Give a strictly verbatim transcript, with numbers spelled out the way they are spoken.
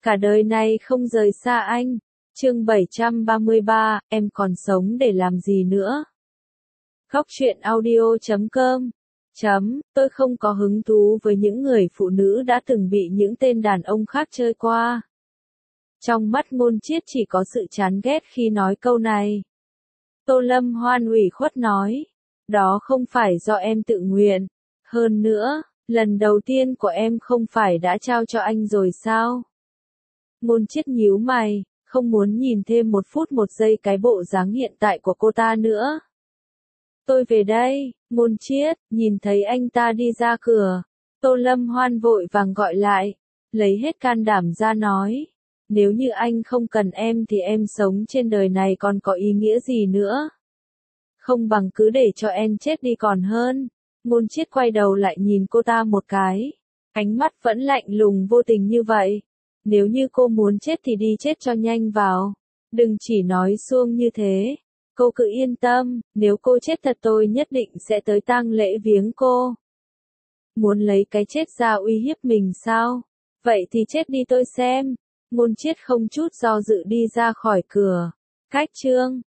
cả đời này không rời xa anh. Chương bảy trăm ba mươi ba, em còn sống để làm gì nữa? Góc truyện audio chấm com Chấm, tôi không có hứng thú với những người phụ nữ đã từng bị những tên đàn ông khác chơi qua. Trong mắt Ngôn Chiết chỉ có sự chán ghét khi nói câu này. Tô Lâm Hoan ủy khuất nói, đó không phải do em tự nguyện. Hơn nữa, lần đầu tiên của em không phải đã trao cho anh rồi sao? Ngôn Chiết nhíu mày, không muốn nhìn thêm một phút một giây cái bộ dáng hiện tại của cô ta nữa. Tôi về đây, Ngôn Chiết, nhìn thấy anh ta đi ra cửa. Tô Lâm Hoan vội vàng gọi lại, lấy hết can đảm ra nói. Nếu như anh không cần em thì em sống trên đời này còn có ý nghĩa gì nữa? Không bằng cứ để cho em chết đi còn hơn. Ngôn Chiết quay đầu lại nhìn cô ta một cái. Ánh mắt vẫn lạnh lùng vô tình như vậy. Nếu như cô muốn chết thì đi chết cho nhanh vào. Đừng chỉ nói suông như thế. Cô cứ yên tâm, nếu cô chết thật tôi nhất định sẽ tới tang lễ viếng cô. Muốn lấy cái chết ra uy hiếp mình sao? Vậy thì chết đi tôi xem. Ngôn Chiết không chút do dự đi ra khỏi cửa. Cách chương